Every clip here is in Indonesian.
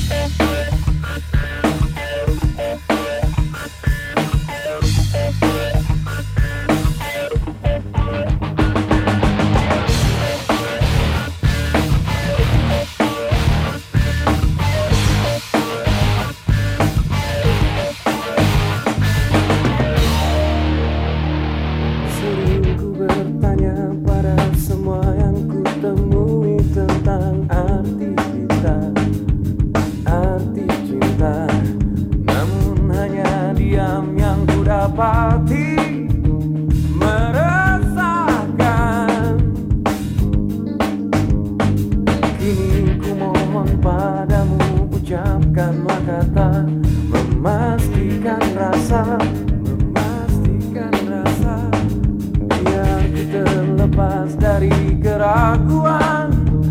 Dapati meresahkan. Kini ku mohon padamu, ucapkanlah kata memastikan rasa, biar ku terlepas dari keraguan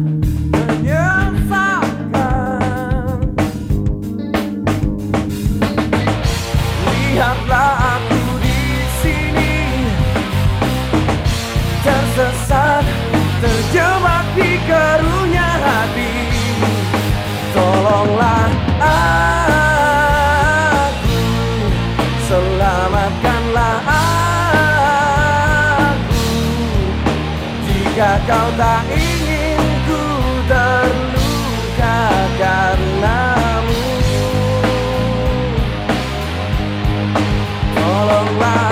menyesalkan. Lihatlah tersesat, terjebak di keruhnya hati. Tolonglah aku, selamatkanlah aku. Jika kau tak ingin ku terluka karenamu, tolonglah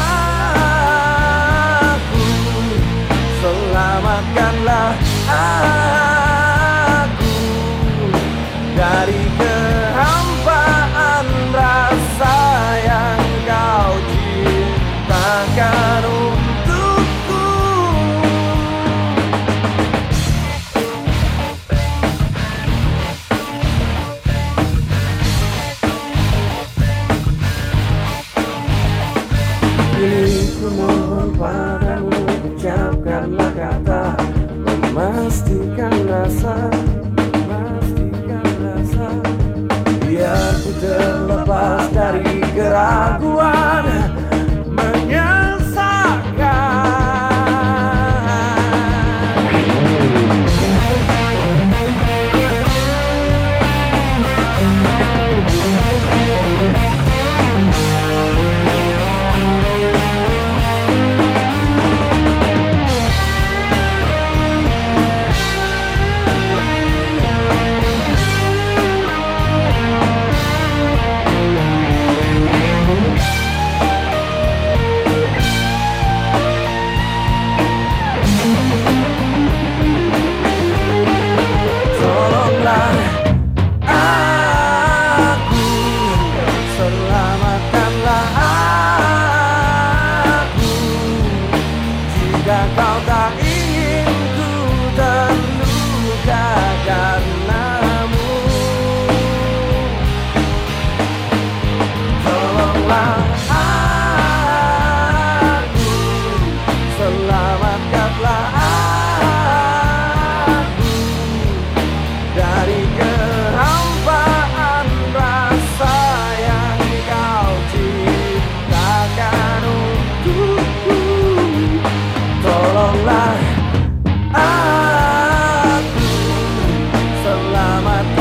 selamatkanlah aku dari kehampaan rasa yang kau ciptakan untukku. Kini ku mohon padamu, ucapkanlah kata memastikan rasa, biar ku terlepas dari keraguan menyesalkan. Jika kau tak ingin ku terluka karenamu, tolonglah aku, selamatkanlah aku dari kehampaan rasa yang kau ciptakan untukku. Tolonglah aku, selamatkan